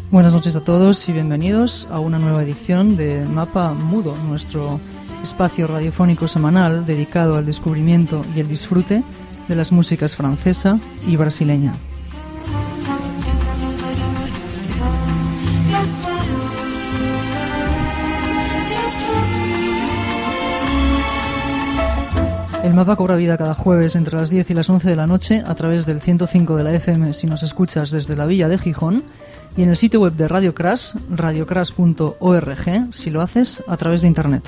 Buenas noches a todos y bienvenidos a una nueva edición de Mapa Mudo, nuestro espacio radiofónico semanal dedicado al descubrimiento y el disfrute de las músicas francesa y brasileña. El mapa cobra vida cada jueves entre las 10 y las 11 de la noche a través del 105 de la FM si nos escuchas desde la villa de Gijón y en el sitio web de Radio Crash, radiocrash.org, si lo haces a través de internet.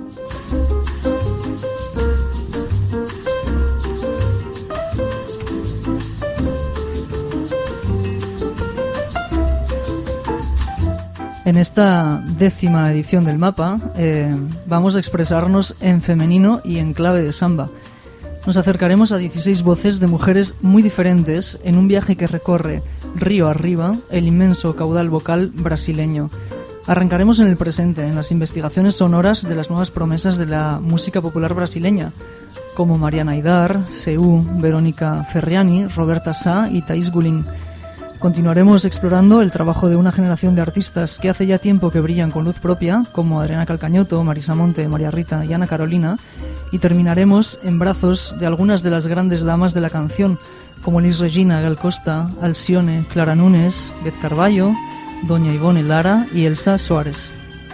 En esta 10ª edición del mapa vamos a expresarnos en femenino y en clave de samba. Nos acercaremos a 16 voces de mujeres muy diferentes en un viaje que recorre río arriba el inmenso caudal vocal brasileño. Arrancaremos en el presente, en las investigaciones sonoras de las nuevas promesas de la música popular brasileña, como Mariana Aidar, Seu, Verónica Ferriani, Roberta Sá y Thaís Gulin. Continuaremos explorando el trabajo de una generación de artistas que hace ya tiempo que brillan con luz propia, como Adriana Calcañoto, Marisa Monte, María Rita y Ana Carolina, y terminaremos en brazos de algunas de las grandes damas de la canción, como Elis Regina, Gal Costa, Alcione, Clara Nunes, Beth Carballo, Doña Ivone Lara y Elsa Suárez.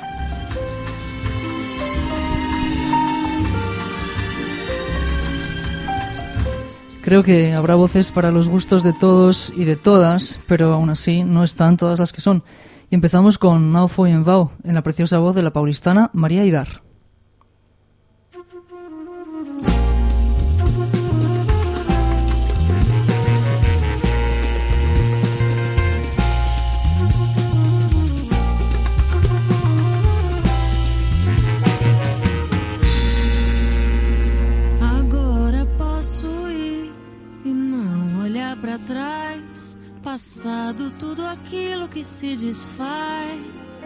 Creo que habrá voces para los gustos de todos y de todas, pero aún así no están todas las que son. Y empezamos con Now Foi en Vau, en la preciosa voz de la paulistana María Aidar. Passado tudo aquilo que se desfaz.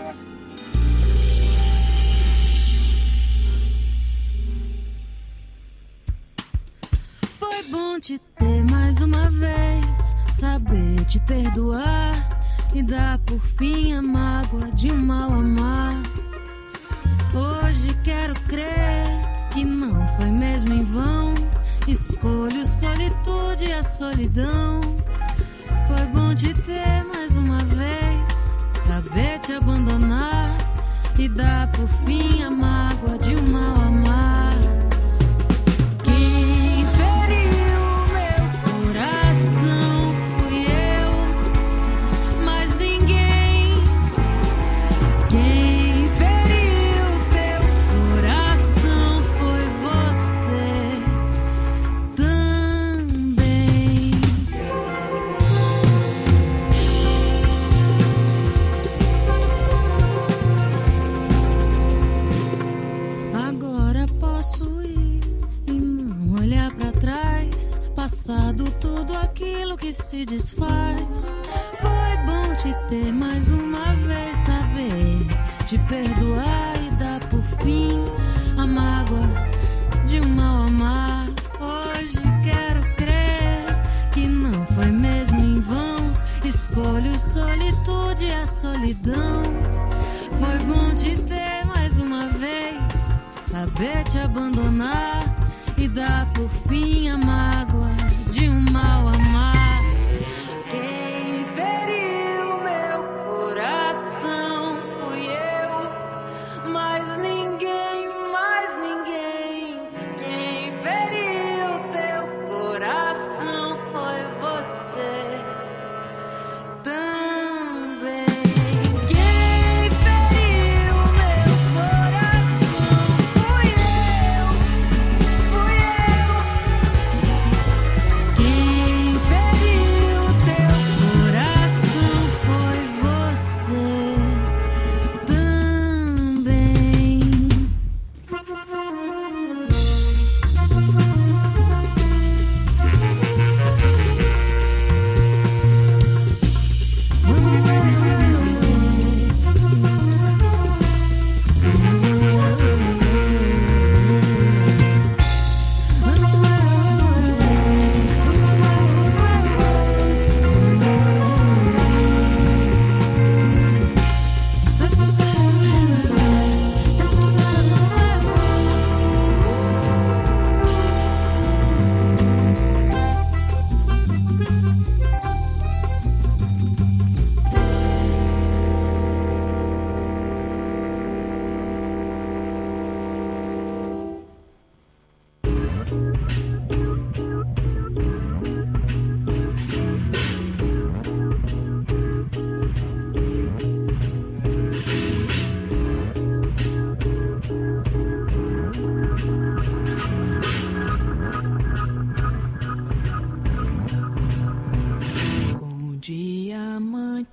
Foi bom te ter mais uma vez, saber te perdoar e dar por fim a mágoa de um mal amar. Hoje quero crer que não foi mesmo em vão. Escolho solitude e a solidão. Foi bom te ter mais uma vez, saber te abandonar e dar por fim a mágoa de um mal amar. Quem feriu meu coração fui eu, mas ninguém. Quem feriu teu coração foi você também. Passado tudo aquilo que se desfaz. Foi bom te ter mais uma vez, saber te perdoar e dar por fim a mágoa de um mal amar. Hoje quero crer que não foi mesmo em vão. Escolho solitude e a solidão. Foi bom te ter mais uma vez, saber te abandonar e dar por fim a mágoa de um mal amar. Quem feriu meu coração fui eu, mas ninguém, mais ninguém. Quem feriu teu coração foi você também. Quem feriu meu coração fui eu.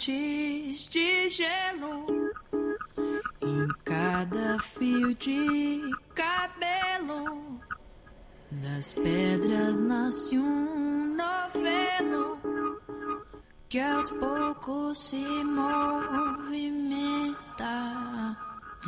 noites de gelo. Em cada fio de cabelo das pedras nasce um novelo que aos poucos se movimenta.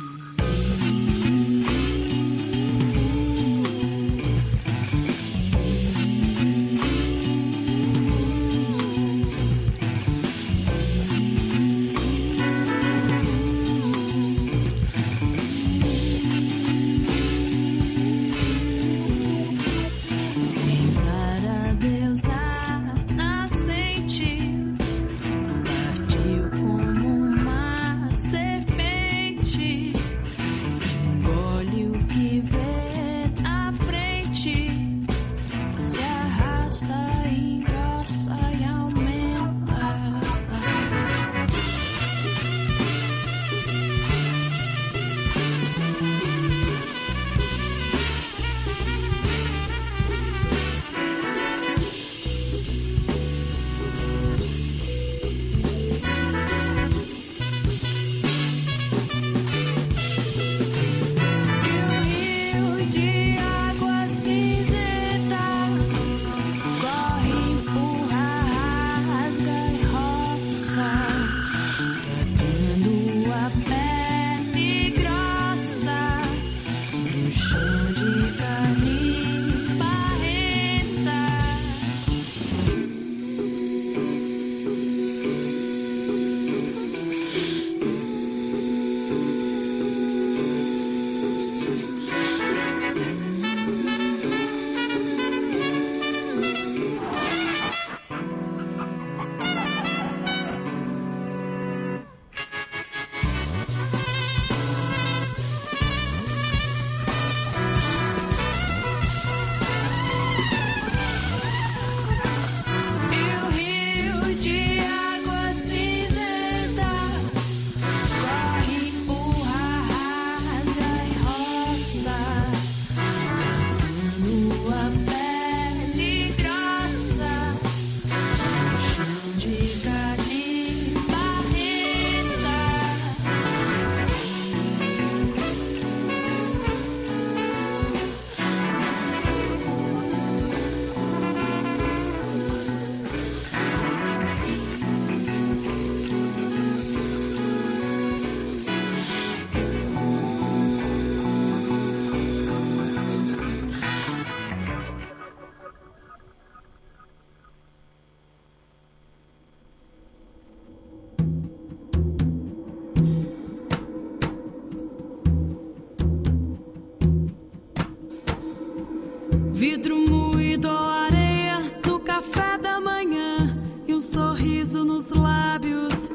Vidro moído ou areia no café da manhã e um sorriso nos lábios.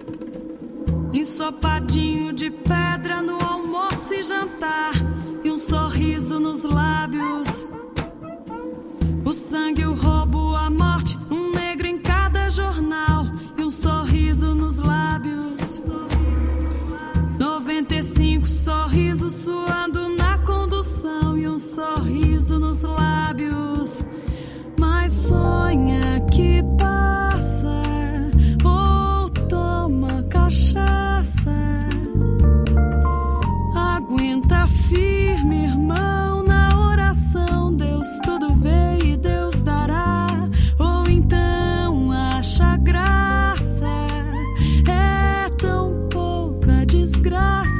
Ensopadinho de pedra no almoço e jantar e um sorriso nos lábios. O sangue, o roubo, a morte, um negro em cada jornal e um sorriso nos lábios. 95 sorrisos suando na condução e um sorriso nos lábios. Mas sonha que passa ou toma cachaça. Aguenta firme, irmão, na oração. Deus tudo vê e Deus dará. Ou então acha graça. É tão pouca desgraça.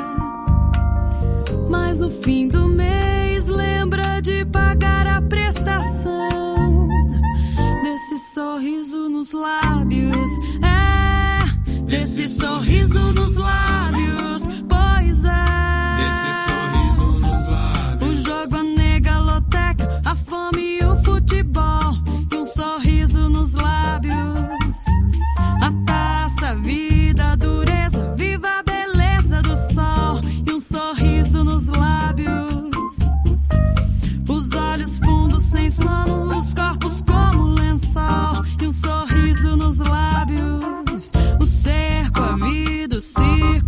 Mas no fim do mês lembra de pagar a prestação desse sorriso nos lábios. É, desse sorriso nos lábios. Pois é, desse sorriso nos lábios. o jogo, a negaloteca, a fome e o futebol e um sorriso nos lábios. A taça, a vida, a dureza, viva a beleza do sol e um sorriso nos lábios. Os olhos fundos sem sono, os corpos como lençol e um sorriso nos lábios. O cerco, a vida, o circo,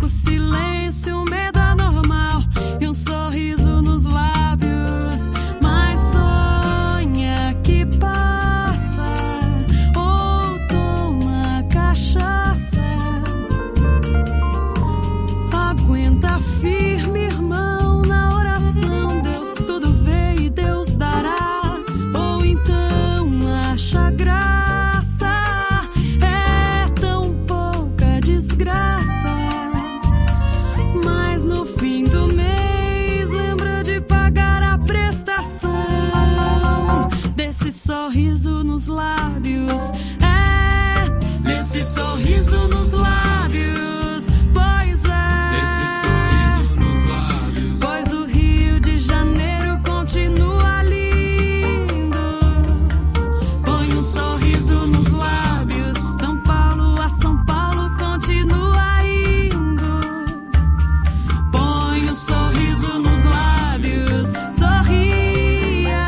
sorriso nos lábios. É, nesse sorriso nos lábios. Pois é, Esse sorriso nos lábios. pois o Rio de Janeiro continua lindo. Põe um sorriso nos lábios. São Paulo a São Paulo continua indo. Põe um sorriso nos lábios. Sorria,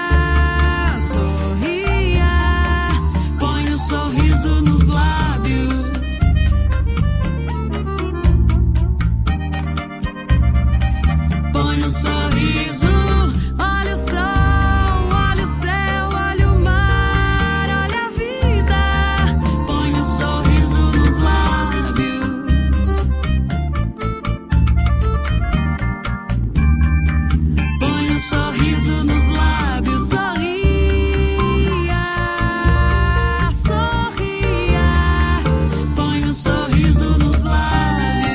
sorria. Põe um sorriso nos lábios. Põe um sorriso. Olha o sol, olha o céu, olha o mar, olha a vida. Põe um sorriso nos lábios. Põe um sorriso nos lábios. Sorria, sorria. Põe um sorriso nos lábios.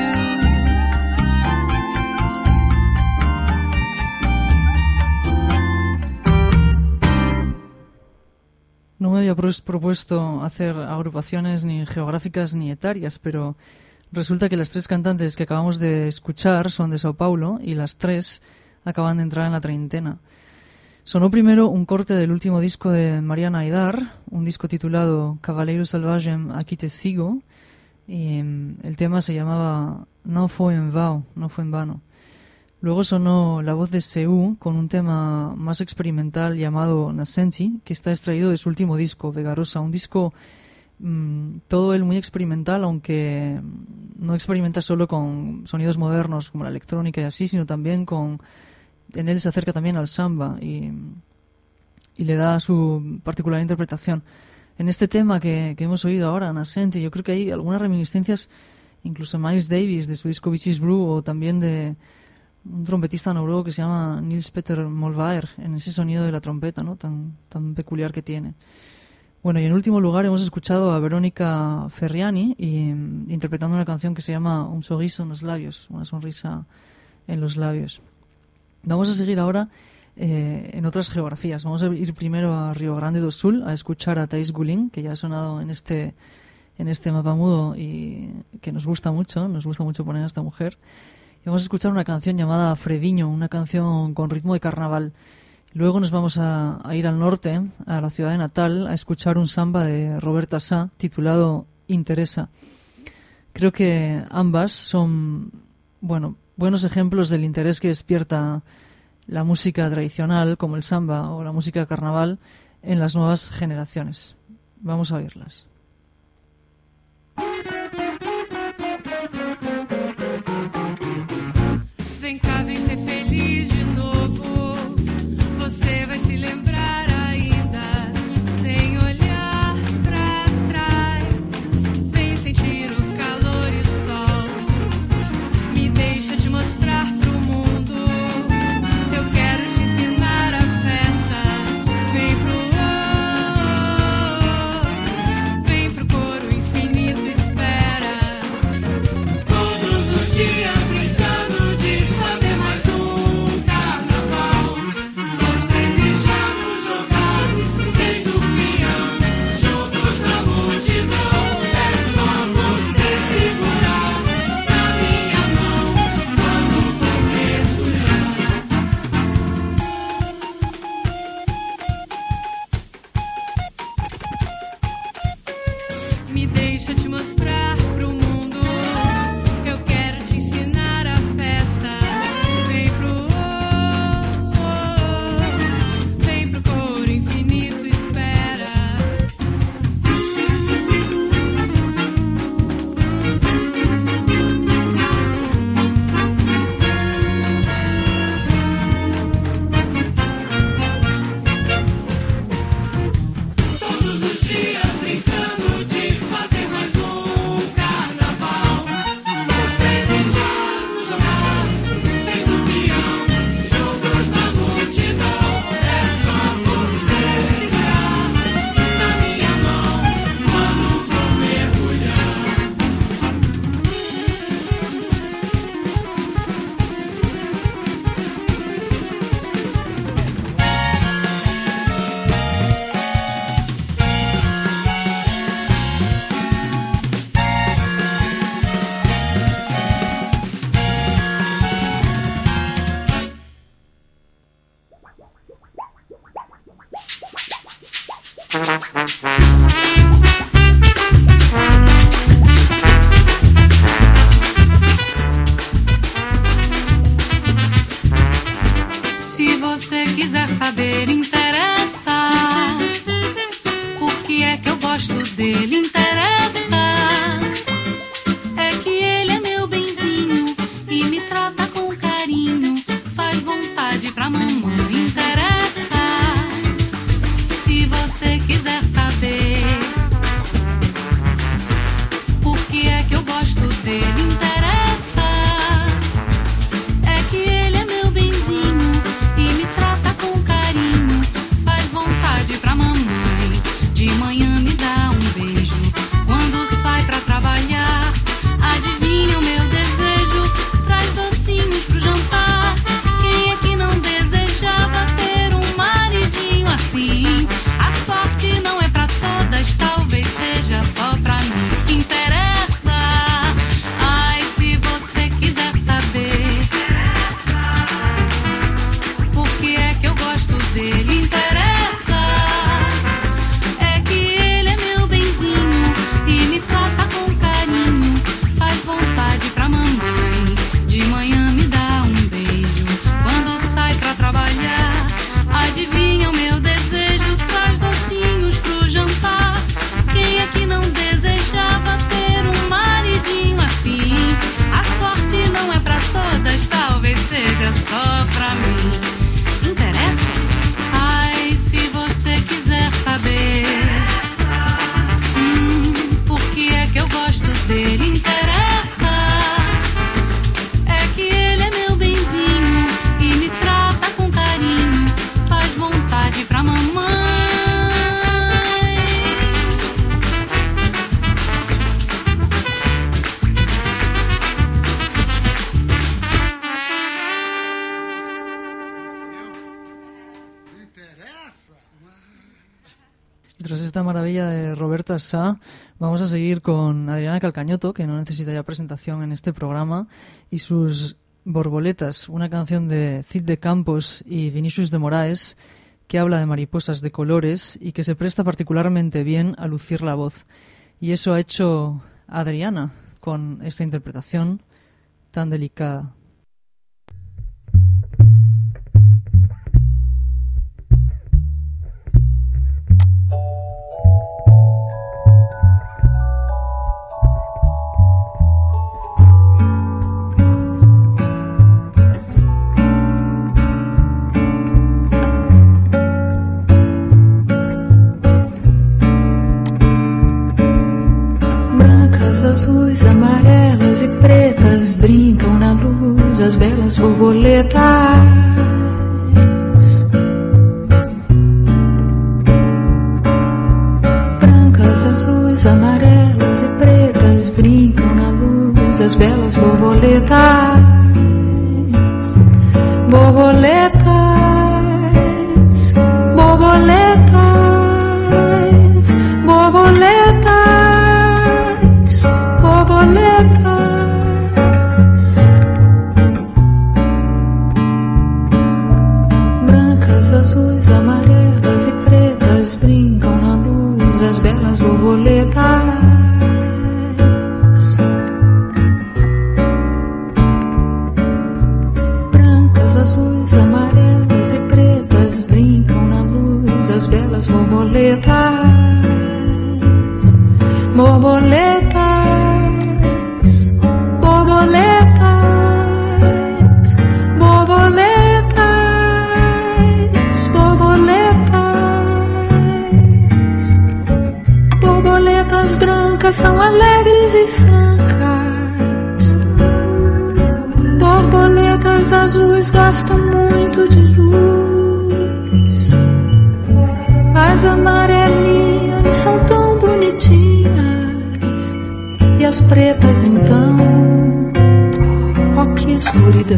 No me había propuesto hacer agrupaciones ni geográficas ni etarias, pero resulta que las tres cantantes que acabamos de escuchar son de Sao Paulo y las tres acaban de entrar en la treintena. Sonó primero un corte del último disco de Mariana Aidar, un disco titulado Cavaleiro Selvagem, Aquí te sigo, y el tema se llamaba No fue en vano. Luego sonó la voz de Seu con un tema más experimental llamado Nascenti, que está extraído de su último disco, Vegarosa, un disco todo él muy experimental, aunque no experimenta solo con sonidos modernos como la electrónica y así, sino también en él se acerca también al samba y le da su particular interpretación. En este tema que hemos oído ahora, Nascenti, yo creo que hay algunas reminiscencias, incluso Miles Davis de su disco Beaches Brew, o también de un trompetista noruego que se llama Nils Petter Molvær, en ese sonido de la trompeta, ¿no? tan peculiar que tiene. Bueno, y en último lugar hemos escuchado a Verónica Ferriani interpretando una canción que se llama Un sorriso en los labios, una sonrisa en los labios. Vamos a seguir ahora en otras geografías. Vamos a ir primero a Rio Grande do Sul a escuchar a Thais Gulin, que ya ha sonado en este mapa mudo y que nos gusta mucho poner a esta mujer. Y vamos a escuchar una canción llamada Freviño, una canción con ritmo de carnaval. Luego nos vamos a ir al norte, a la ciudad de Natal, a escuchar un samba de Roberta Sá titulado Interesa. Creo que ambas son buenos ejemplos del interés que despierta la música tradicional, como el samba o la música de carnaval, en las nuevas generaciones. Vamos a oírlas. Vem cá, vem ser feliz de novo. Você vai se lembrar ainda, sem olhar pra trás. Vem sentir o calor e o sol. Me deixa te mostrar pro mundo. Eu quero te ensinar a festa. Vem pro coro infinito, espera. Todos os dias brincando de fazer mais um carnaval. Nós três e já nos jogado, feito peão, juntos na multidão. É só você segurar na minha mão quando for mergulhar. Me deixa te mostrar pro mundo. Eu quero te ensinar a festa. Vem pro coro infinito, espera. Todos os dias brincando de fazer mais um Se você quiser saber, interessa. Por que é que eu gosto dele? Interessa. É que ele é meu benzinho e me trata com carinho, faz vontade pra mamãe. Interessa. Se você quiser saber por que é que eu gosto dele, interessa. É que ele é meu benzinho e me trata com carinho, faz vontade pra mamãe. De manhã me dá um beijo quando sai pra trabalhar. Adivinha o meu desejo, traz docinhos pro jantar. Quem é que não desejava ter um maridinho assim? A sorte não é pra todas, talvez seja só pra mim. Interessa. Ai, se você quiser saber por que é que eu gosto dele, interessa. É que ele é meu benzinho e me trata com carinho, faz vontade pra mamãe. De manhã me dá um beijo quando sai pra trabalhar. Adivinha o meu desejo, traz docinhos pro jantar. Quem é que não desejava ter um maridinho assim? A sorte não é pra todas, talvez seja só pra mim. Interessa? Ai, se você quiser saber por que é que eu gosto dele, interessa. É que ele é meu benzinho e me trata com carinho, faz vontade pra mamãe. Tras esta maravilla de Roberta Sá, vamos a seguir con Adriana Calcañoto, que no necesita ya presentación en este programa, y sus Borboletas, una canción de Cid de Campos y Vinicius de Moraes, que habla de mariposas de colores y que se presta particularmente bien a lucir la voz. Y eso ha hecho Adriana con esta interpretación tan delicada. Azuis, amarelas e pretas brincam na luz as belas borboletas. Brancas, azuis, amarelas e pretas brincam na luz as belas borboletas. Borboletas, borboletas, borboletas. Borboletas, brancas, azuis, amarelas e pretas brincam na luz as belas borboletas. Brancas, azuis, amarelas e pretas brincam na luz as belas borboletas. Borboletas, borboletas, borboletas, borboletas. Borboletas brancas são alegres e francas. Borboletas azuis gostam muito de luz. As amarelinhas são tão bonitinhas. E as pretas então, oh que escuridão.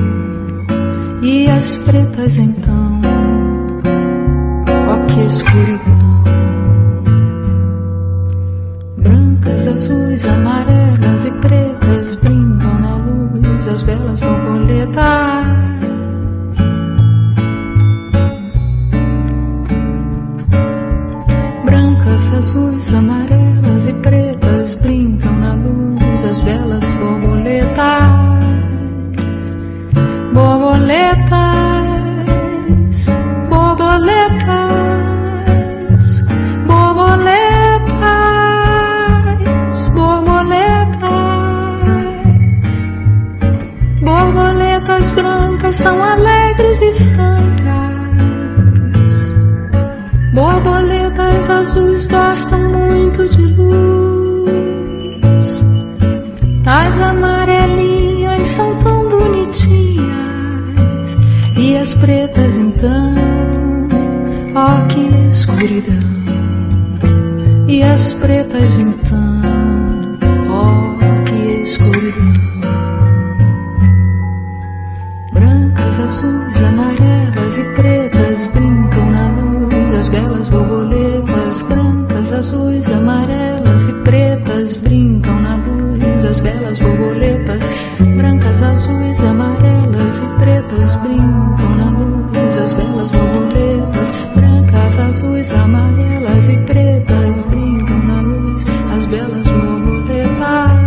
E as pretas então, oh que escuridão. Brancas, azuis, amarelas e pretas brincam na luz as belas borboletas. gostam muito de luz. As amarelinhas são tão bonitinhas, e as pretas então, ó que escuridão. E as pretas então, ó que escuridão. Brancas, azuis, amarelas e pretas brincam na luz. As belas borboletas, brancas, azuis, amarelas e pretas brincam na luz. As belas borboletas, brancas, azuis, amarelas e pretas brincam na luz. As belas borboletas, brancas, azuis, amarelas e pretas brincam na luz. As belas borboletas.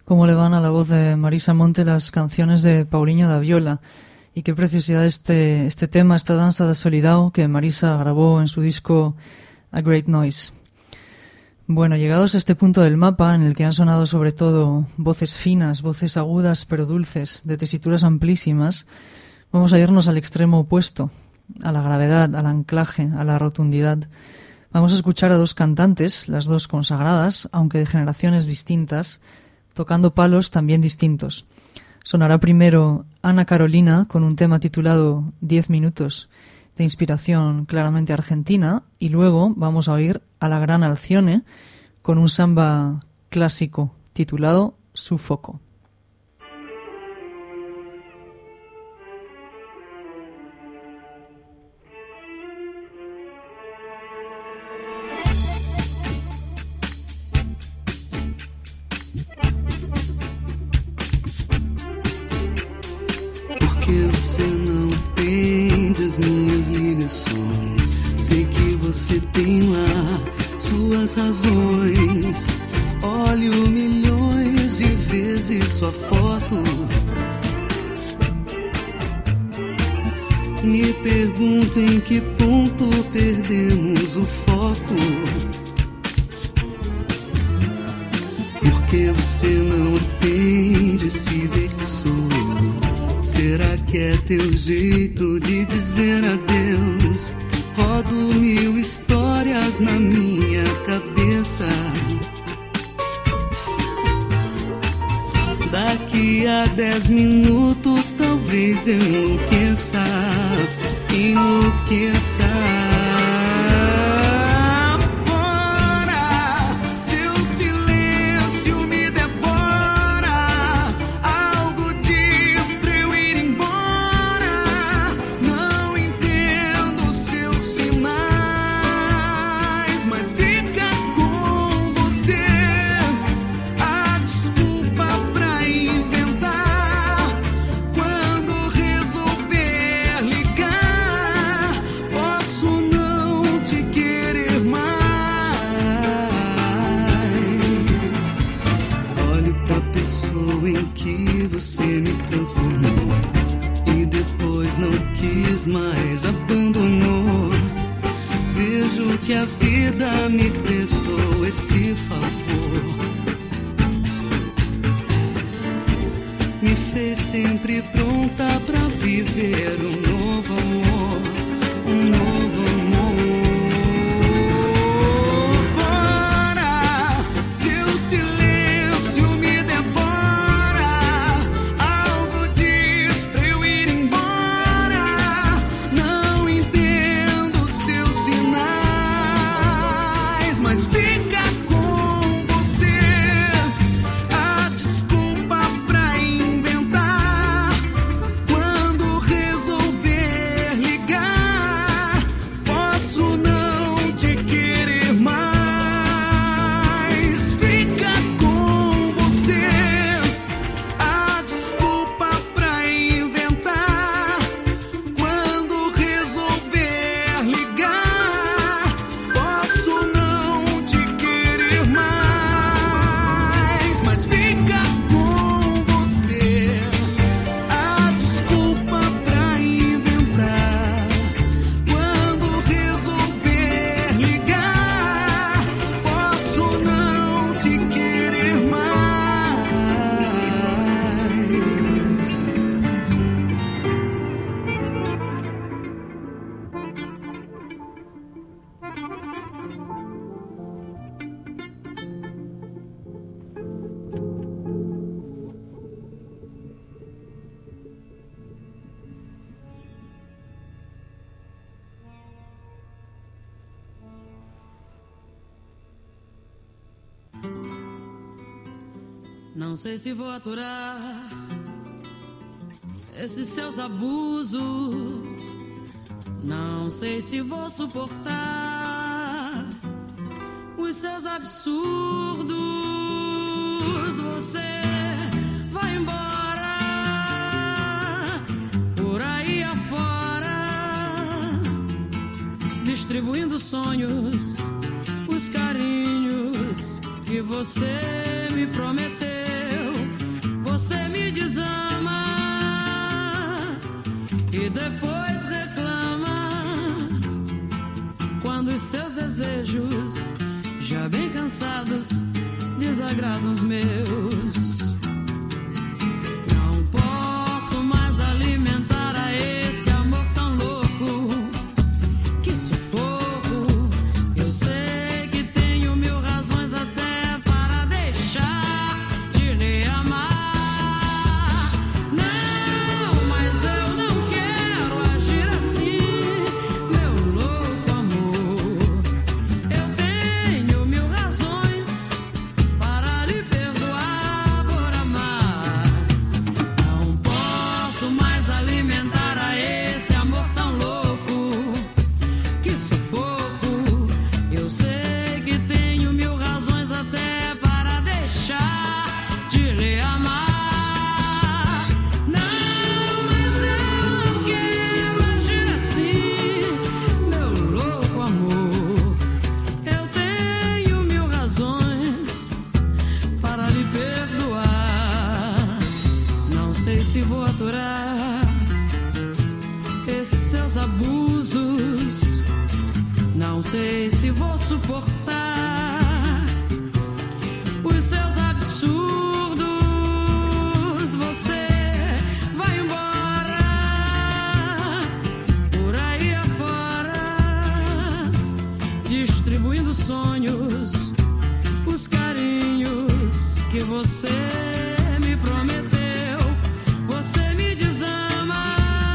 Cómo le van a la voz de Marisa Monte las canciones de Paulinho da Viola. Y qué preciosidad este tema, esta danza da solidão que Marisa grabó en su disco A Great Noise. Bueno, llegados a este punto del mapa, en el que han sonado sobre todo voces finas, voces agudas pero dulces, de tesituras amplísimas, vamos a irnos al extremo opuesto, a la gravedad, al anclaje, a la rotundidad. Vamos a escuchar a dos cantantes, las dos consagradas, aunque de generaciones distintas, tocando palos también distintos. Sonará primero Ana Carolina con un tema titulado 10 minutos, de inspiración claramente argentina, y luego vamos a oír a la gran Alcione con un samba clásico titulado Sufoco. Você não atende as minhas ligações. Sei que você tem lá suas razões. Olho milhões de vezes sua foto. Me pergunto em que ponto perdemos o foco. Porque você não atende, se vê que sou eu. Será que é teu jeito de dizer adeus? Rodo 1000 histórias na minha cabeça. Daqui a 10 minutos talvez eu enlouqueça. Enlouqueça. Mas abandonou. Vejo que a vida me prestou esse favor. Me fez sempre pronta pra viver um novo amor. Um novo amor. Fora, seu silêncio me devora. Algo diz pra eu ir embora. Mas fica com você a desculpa pra inventar. Quando resolver ligar, posso não te querer mais. Fica com você a desculpa pra inventar. Quando resolver ligar, posso não. Não sei se vou aturar esses seus abusos. Não sei se vou suportar os seus absurdos. Você vai embora por aí afora, distribuindo sonhos, os carinhos que você me prometeu. sei se vou aturar esses seus abusos. Não sei se vou suportar os seus absurdos. Você vai embora por aí afora, distribuindo sonhos, os carinhos que você me prometeu. Você me desama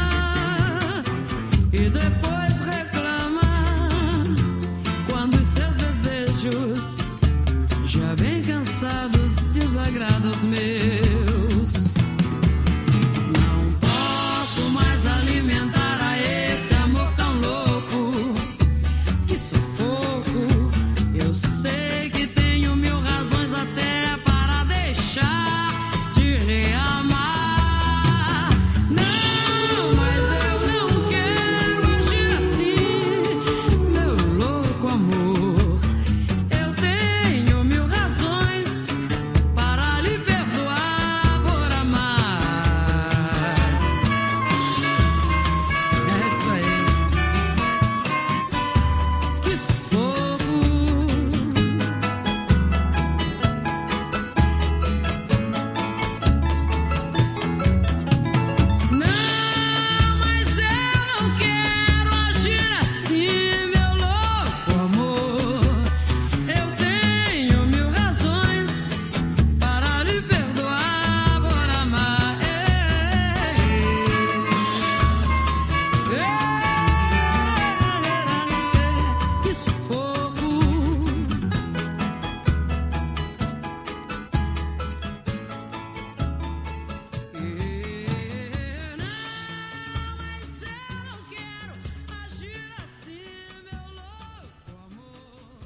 e depois reclama quando os seus desejos já bem cansados desagradam os meus. Não posso mais alimentar a esse amor tão louco. Que sufoco. Eu sei que tenho mil razões até para deixar de reamar. Não, mas eu não quero agir assim, meu louco amor. Eu tenho mil razões para lhe perdoar por amar. É isso aí. Que sufoco. Não, mas eu não quero agir assim, meu louco amor. Eu tenho mil razões para lhe perdoar por amar. Que sufoco. Mas eu não quero agir assim, meu louco amor.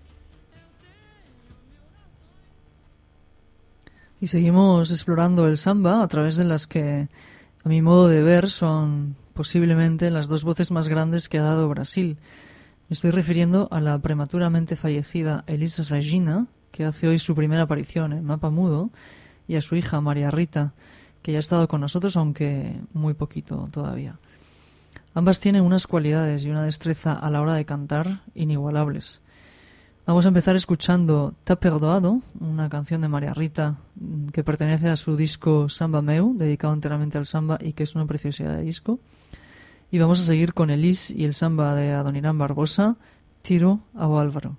Y seguimos explorando el samba a través de las que, a mi modo de ver, son posiblemente las dos voces más grandes que ha dado Brasil. Me estoy refiriendo a la prematuramente fallecida Elis Regina, que hace hoy su primera aparición en Mapa Mudo, y a su hija María Rita, que ya ha estado con nosotros, aunque muy poquito todavía. Ambas tienen unas cualidades y una destreza a la hora de cantar inigualables. Vamos a empezar escuchando Tá Perdoado, una canción de María Rita que pertenece a su disco Samba Meu, dedicado enteramente al samba y que es una preciosidad de disco. Y vamos a seguir con Elis y el samba de Adoniran Barbosa, Tiro ao Álvaro.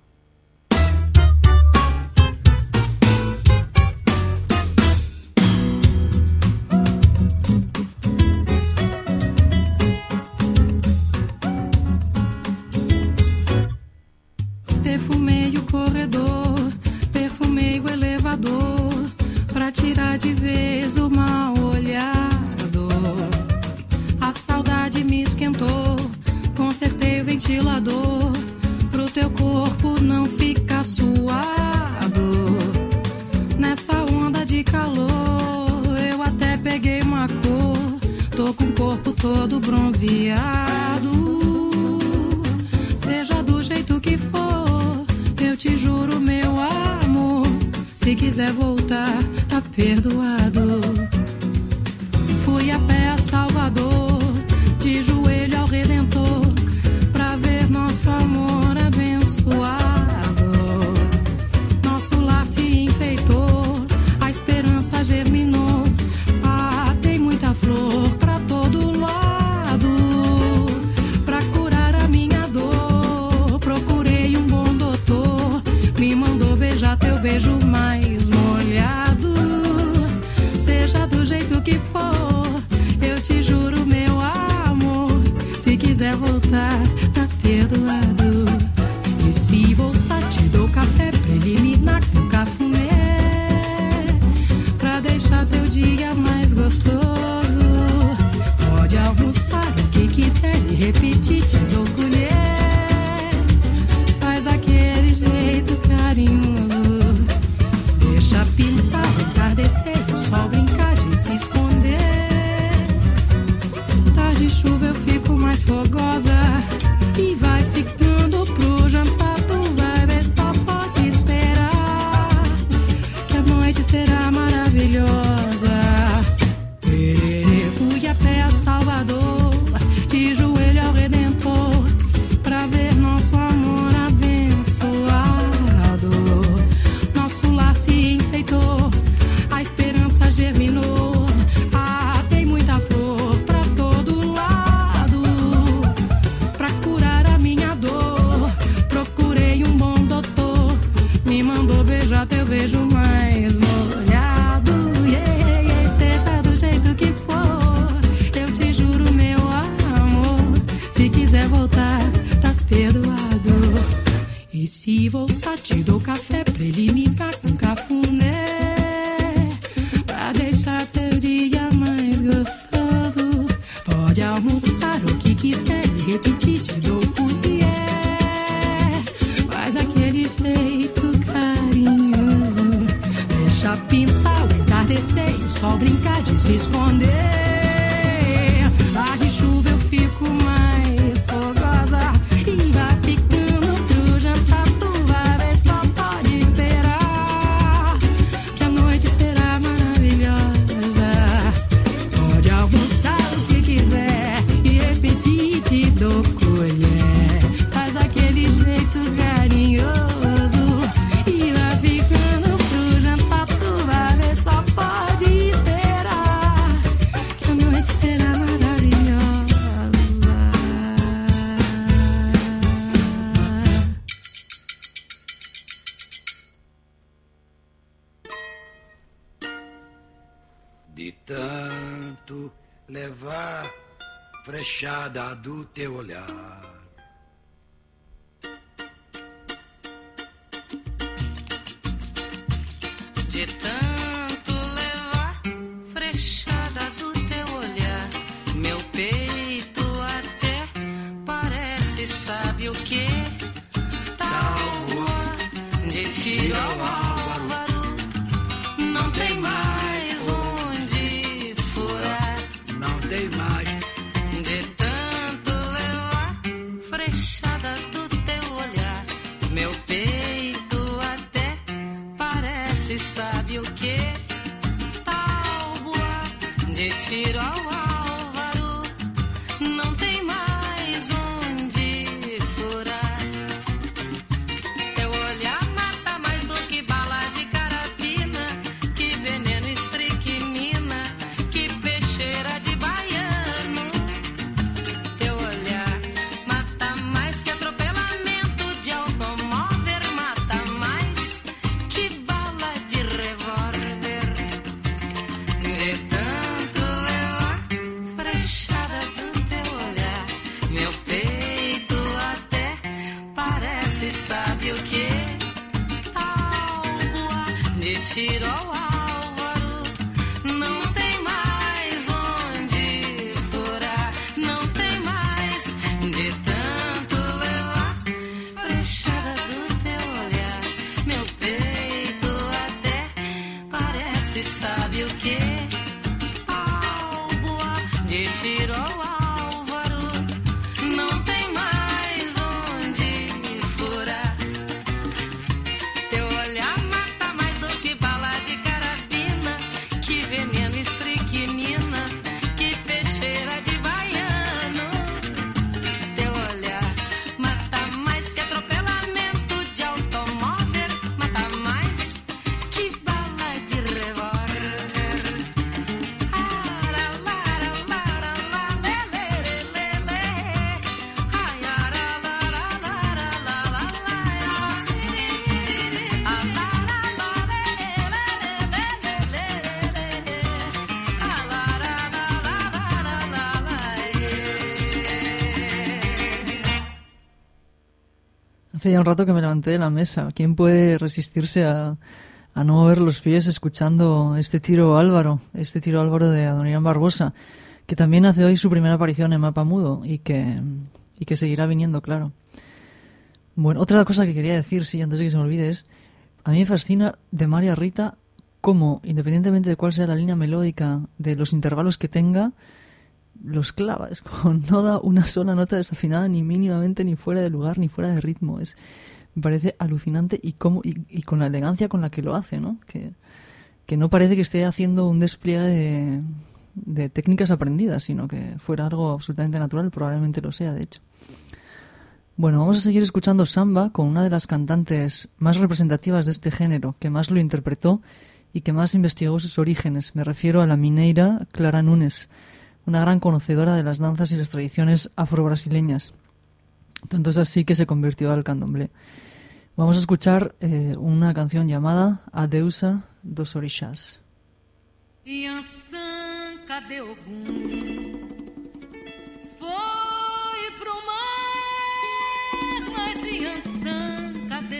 Perfumei o corredor, perfumei o elevador, pra tirar de vez o mal olhado. A saudade me esquentou, consertei o ventilador, pro teu corpo não ficar suado. Nessa onda de calor, eu até peguei uma cor, tô com o corpo todo bronzeado. Seja do jeito que for, eu te juro, meu amor, se quiser voltar, tá perdoado. Fui a pé a Salvador, de joelho ao Redentor, pra ver nosso amor abençoado. Nosso lar se enfeitou, a esperança germinou. Ah, tem muita flor pra todo lado, pra curar a minha dor. Procurei um bom doutor, me mandou beijar teu beijo mais molhado. Seja do jeito que for, eu te juro, meu amor, se quiser voltar, tá perdoado. E se voltar, te dou café preliminar com cafuné, pra deixar teu dia mais gostoso. Pode almoçar o que quiser e repetir, te dou colher, faz daquele jeito carinhoso. Deixa pintar, entardecer, o sol brincar de se esconder. Tarde de chuva eu fico mais fogosa, e vai ficando pro jantar, tu vai ver, só pode esperar, que a noite será maravilhosa. se voltar, te dou café pra eliminar com cafuné, pra deixar teu dia mais gostoso. Pode almoçar o que quiser e repetir, te dou colher, faz aquele jeito carinhoso. Deixa pintar o entardecer e o sol brincar de se esconder. Lá de chuva eu fico mais fogosa e vai ficando pro jantar. Tu vai ver, só pode esperar que a noite será maravilhosa. Pode almoçar o que quiser e repetir, te dou colher, faz aquele jeito carinhoso e vai ficando pro jantar. Tu vai ver, só pode esperar que a noite será maravilhosa. De tanto levar frechada do teu olhar, De tanto levar frechada do teu olhar, meu peito até parece, sabe o que? Tábua de tiro ao álvaro, não tem mais onde furar. não tem mais. De tanto levar frechada do teu olhar, meu peito até parece, sabe o que? Tábua de tiro ao álvaro, não tem mais onde furar. Teu olhar mata mais do que bala de carabina, que veneno estricnina, que peixeira de baiano. Teu olhar mata mais que atropelamento de automóvel, mata mais que bala de revólver. De tanto levar frechada do teu olhar, meu peito até parece, sabe o que? Tábua de tiro ao álvaro, não tem mais onde furar, não tem mais. De tanto levar frechada do teu olhar, meu peito até parece, sabe o que? Tábua de tiro ao álvaro, não tem mais onde furar. Teu olhar mata mais do que bala de carabina, que veneno estricnina, que peixeira de baiano. Teu olhar mata mais que atropelamento de automóvel, mata mais que bala de revólver. Hace ya un rato que me levanté de la mesa. ¿Quién puede resistirse a no mover los pies escuchando este tiro Álvaro de Adoniran Barbosa, que también hace hoy su primera aparición en Mapa Mudo y que seguirá viniendo, claro? Bueno, otra cosa que quería decir, sí, antes de que se me olvide, es: a mí me fascina de María Rita cómo, independientemente de cuál sea la línea melódica, de los intervalos que tenga, los clava. Es como no da una sola nota desafinada, ni mínimamente, ni fuera de lugar, ni fuera de ritmo. Me parece alucinante y con la elegancia con la que lo hace, ¿no? Que no parece que esté haciendo un despliegue de técnicas aprendidas, sino que fuera algo absolutamente natural. Probablemente lo sea, de hecho. Bueno, vamos a seguir escuchando samba con una de las cantantes más representativas de este género, que más lo interpretó y que más investigó sus orígenes. Me refiero a la mineira Clara Nunes, una gran conocedora de las danzas y las tradiciones afro-brasileñas. Tanto es así que se convirtió al candomblé. Vamos a escuchar una canción llamada A Deusa dos Orixás. Iansã, cadê Ogum? Foi pro mar, mas Iansã, cadê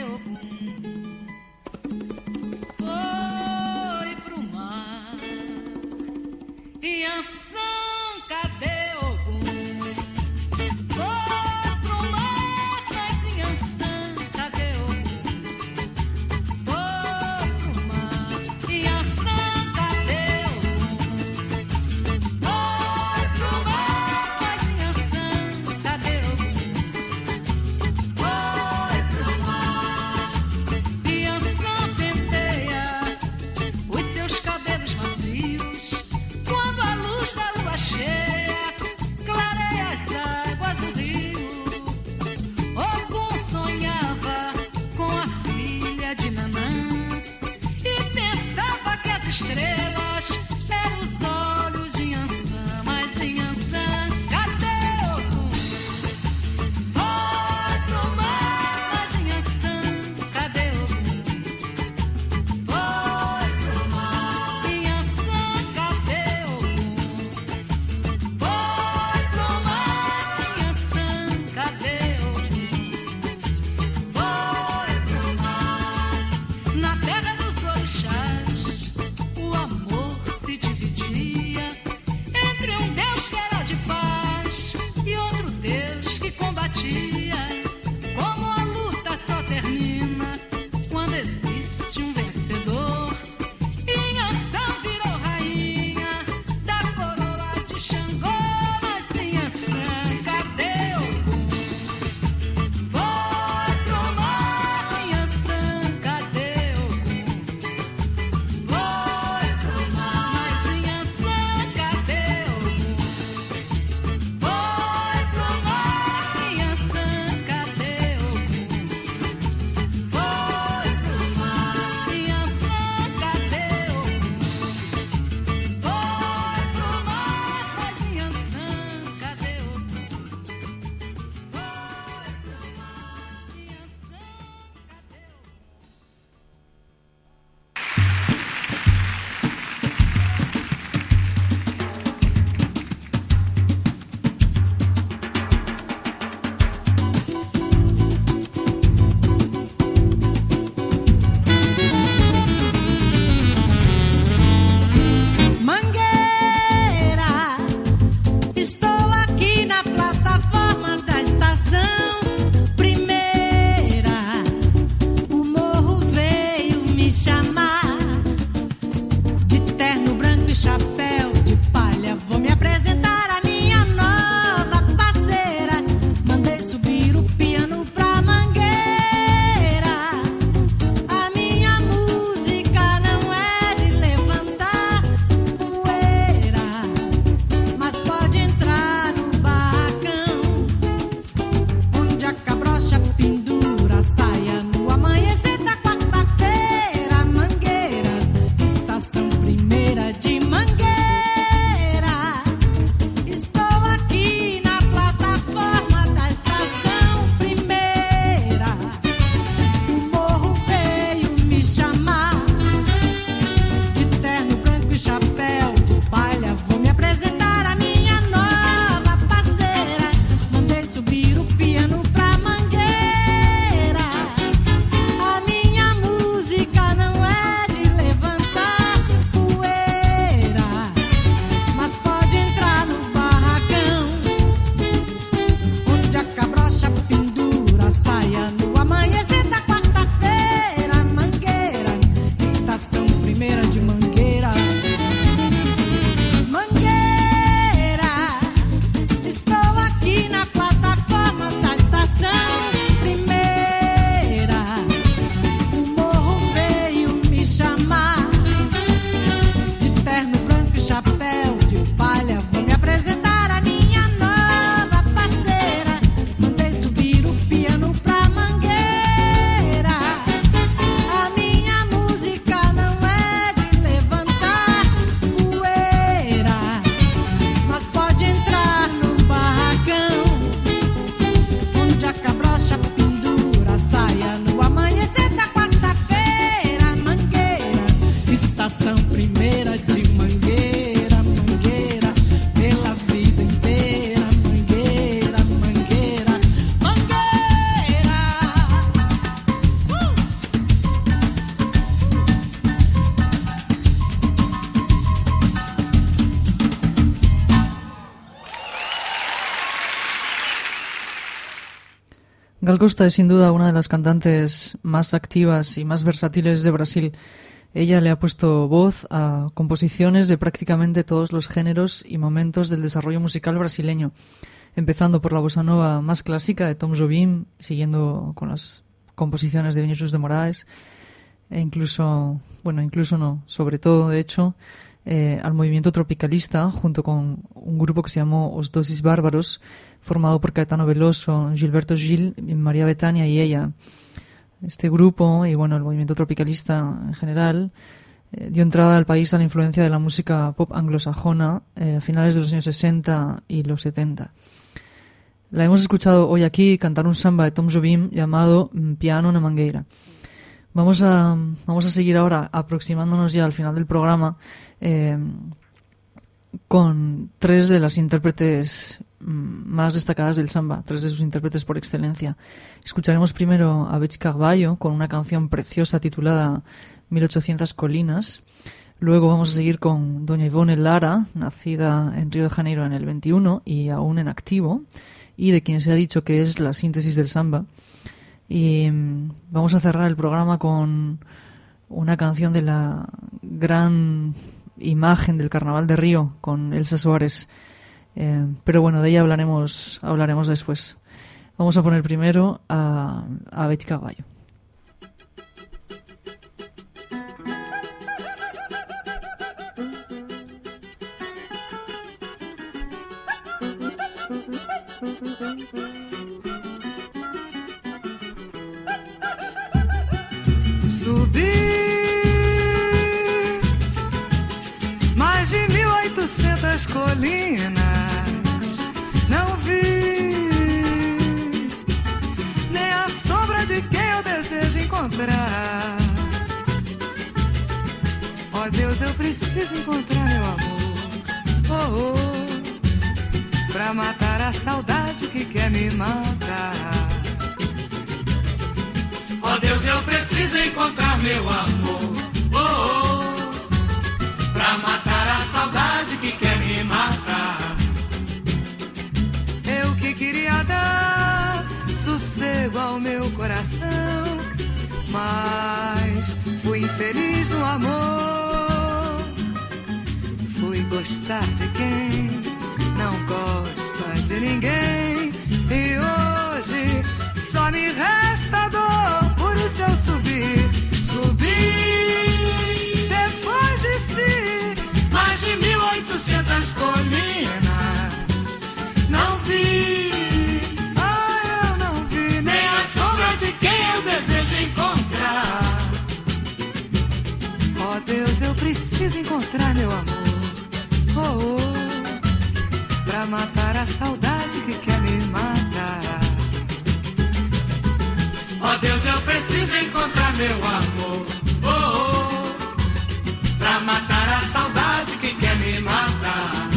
Gal Costa es sin duda una de las cantantes más activas y más versátiles de Brasil. Ella le ha puesto voz a composiciones de prácticamente todos los géneros y momentos del desarrollo musical brasileño, empezando por la bossa nova más clásica de Tom Jobim, siguiendo con las composiciones de Vinícius de Moraes, e sobre todo, de hecho, al movimiento tropicalista, junto con un grupo que se llamó Os Doces Bárbaros, formado por Caetano Veloso, Gilberto Gil, María Bethânia y ella. Este grupo, y el movimiento tropicalista en general, dio entrada al país a la influencia de la música pop anglosajona a finales de los años 60 y los 70. La hemos escuchado hoy aquí cantar un samba de Tom Jobim llamado Piano na Mangueira. Vamos a seguir ahora aproximándonos ya al final del programa con tres de las intérpretes más destacadas del samba, tres de sus intérpretes por excelencia. Escucharemos primero a Beth Carvalho con una canción preciosa titulada 1800 Colinas. Luego vamos a seguir con doña Ivone Lara, nacida en Río de Janeiro en el 21 y aún en activo, y de quien se ha dicho que es la síntesis del samba. Y vamos a cerrar el programa con una canción de la gran imagen del Carnaval de Río, con Elsa Soares. Pero de ella hablaremos después. Vamos a poner primero a Beth Carvalho. Subi mais de 1800 colinas, não vi nem a sombra de quem eu desejo encontrar. Ó Deus, eu preciso encontrar meu amor, pra matar a saudade que quer me matar. Ó Deus, eu preciso encontrar meu amor, pra matar a saudade que quer me matar. Eu que queria dar sossego ao meu coração, mas fui infeliz no amor. Fui gostar de quem não gosta de ninguém, e hoje só me resta dor. Por isso eu subi depois de si mais de 1800 colinas, não vi, eu não vi nem a sombra de quem eu desejo encontrar. Ó Deus, eu preciso encontrar meu amor, pra matar a saudade que quer me matar. Ó Deus, eu preciso encontrar meu amor, pra matar a saudade que quer me matar.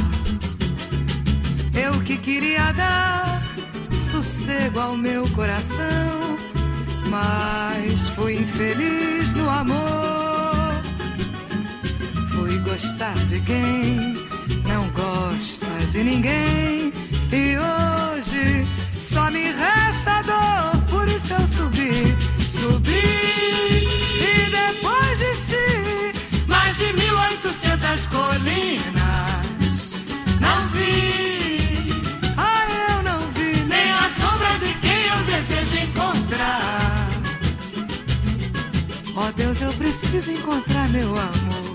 Eu que queria dar sossego ao meu coração, mas fui infeliz no amor. Fui gostar de quem não gosta de ninguém, e hoje só me resta dor. Por isso eu subi e depois de si mais de 1800 colinas, não vi, eu não vi nem a sombra de quem eu desejo encontrar. Ó Deus, eu preciso encontrar meu amor,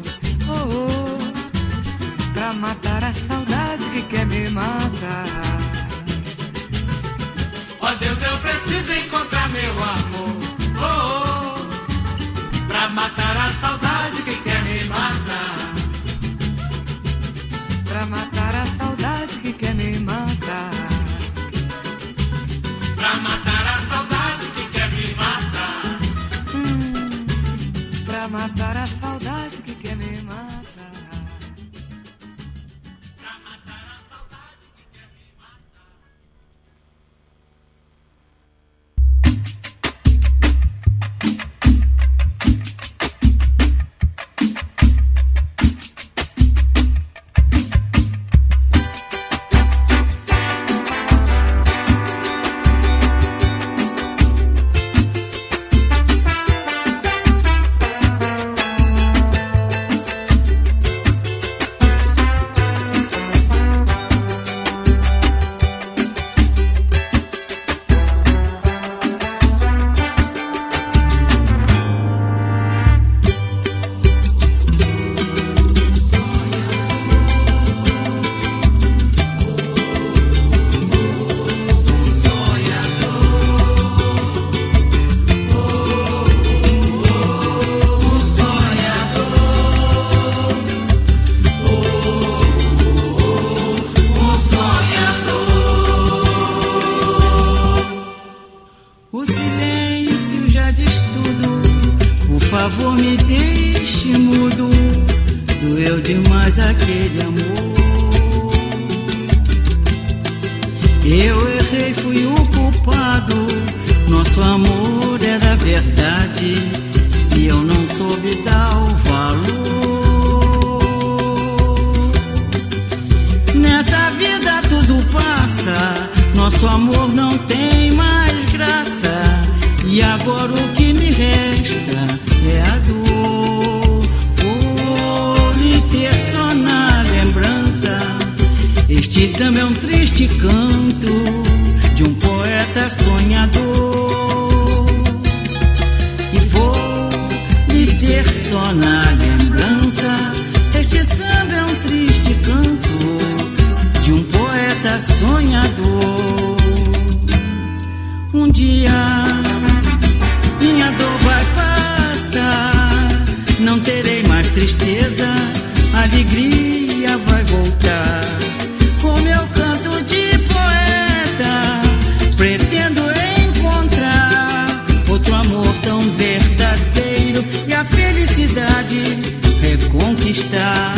pra matar a saudade que quer me matar. Ó Deus, eu preciso encontrar meu amor, pra matar a saudade que quer me matar. Pra matar a saudade que quer me matar. Pra matar a saudade que quer me matar. Pra matar a saudade que quer me matar. Pra matar a saudade que quer me matar. doeu demais aquele amor. Eu errei, fui o culpado. Nosso amor era verdade e eu não soube dar o valor. Nessa vida tudo passa, nosso amor não tem mais graça. E agora o que me resta é a dor. Vou lhe ter só na lembrança. Este samba é um triste canto de um poeta sonhador. E vou lhe ter só na lembrança. Este samba é um triste canto de um poeta sonhador. Um dia minha dor vai passar, não terei mais tristeza, alegria vai voltar. Com meu canto de poeta, pretendo encontrar outro amor tão verdadeiro e a felicidade reconquistar.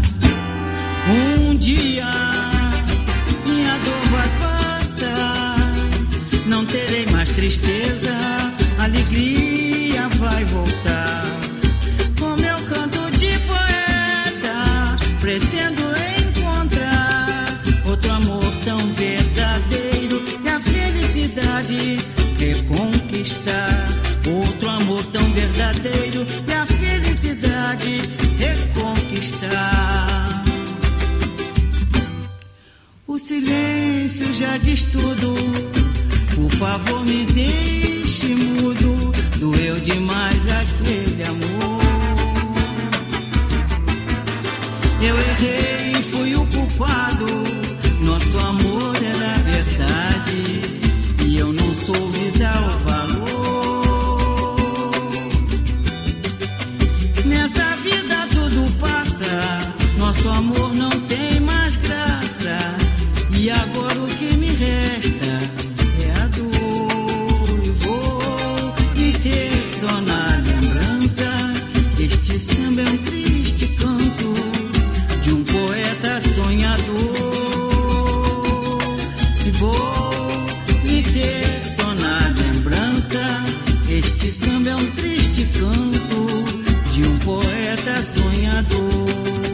Um dia minha dor vai passar, não terei mais tristeza, alegria vai voltar. Com meu canto de poeta, pretendo encontrar outro amor tão verdadeiro e a felicidade reconquistar. Outro amor tão verdadeiro e a felicidade reconquistar. O silêncio já diz tudo, por favor me deixe mudo. Doeu demais aquele amor. Eu errei, fui o culpado. Nosso amor era verdade e eu não soube dar o valor. Nessa vida tudo passa, nosso amor não tem mais graça. E agora o que me resta é a dor. E vou lhe ter só na lembrança. Este samba é um triste canto de um poeta sonhador. E vou lhe ter só na lembrança. Este samba é um triste canto de um poeta sonhador.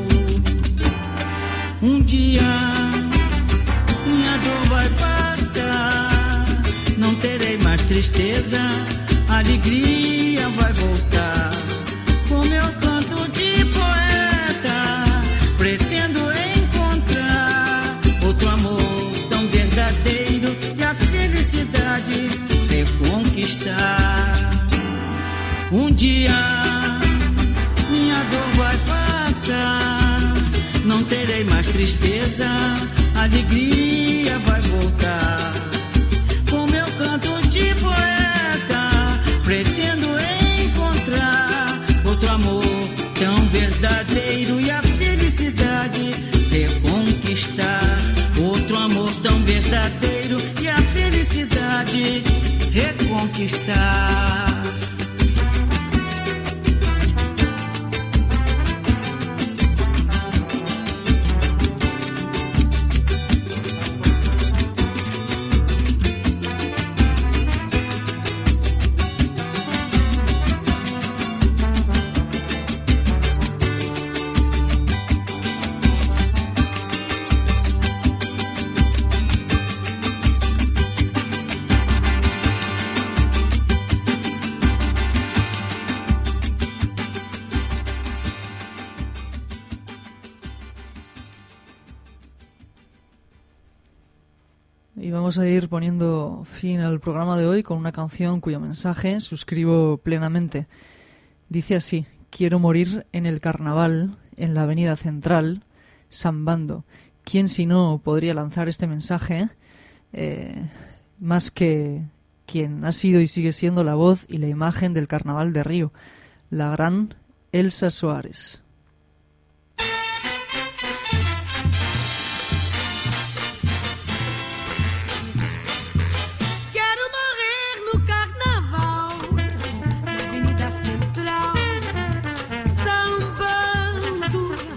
Um dia minha dor vai passar, não terei mais tristeza, alegria vai voltar. Com meu canto de poeta, pretendo encontrar outro amor tão verdadeiro e a felicidade reconquistar. Um dia minha dor vai passar, não terei mais tristeza, alegria vai voltar. Com meu canto de poeta, pretendo encontrar outro amor tão verdadeiro e a felicidade reconquistar. Outro amor tão verdadeiro e a felicidade reconquistar. Y vamos a ir poniendo fin al programa de hoy con una canción cuyo mensaje suscribo plenamente. Dice así: quiero morir en el carnaval, en la avenida central, sambando. ¿Quién si no podría lanzar este mensaje? Más que quien ha sido y sigue siendo la voz y la imagen del Carnaval de Río, la gran Elsa Soares. Avenida Central, sambando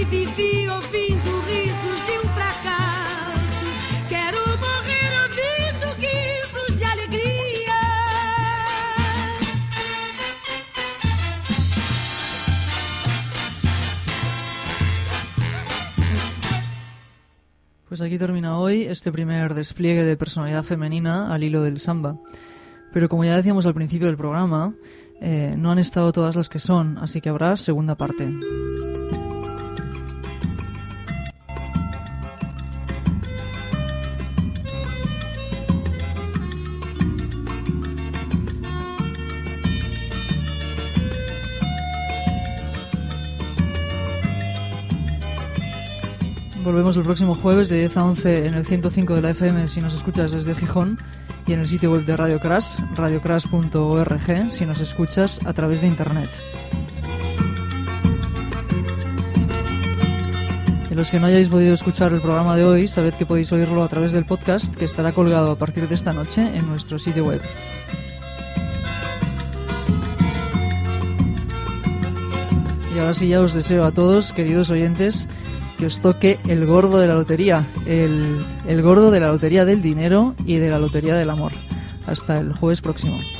e vivi ouvindo risos de fracasso. Quero morrer ouvindo guizos de alegria. Pues aquí termina hoy este primer despliegue de personalidad femenina al hilo del samba. Pero como ya decíamos al principio del programa, no han estado todas las que son, así que habrá segunda parte. Volvemos el próximo jueves de 10 a 11 en el 105 de la FM si nos escuchas desde Gijón y en el sitio web de Radio Crash, radiocrash.org, si nos escuchas a través de internet. Y los que no hayáis podido escuchar el programa de hoy, sabed que podéis oírlo a través del podcast que estará colgado a partir de esta noche en nuestro sitio web. Y ahora sí ya os deseo a todos, queridos oyentes, que os toque el gordo de la lotería, el gordo de la lotería del dinero y de la lotería del amor. Hasta el jueves próximo.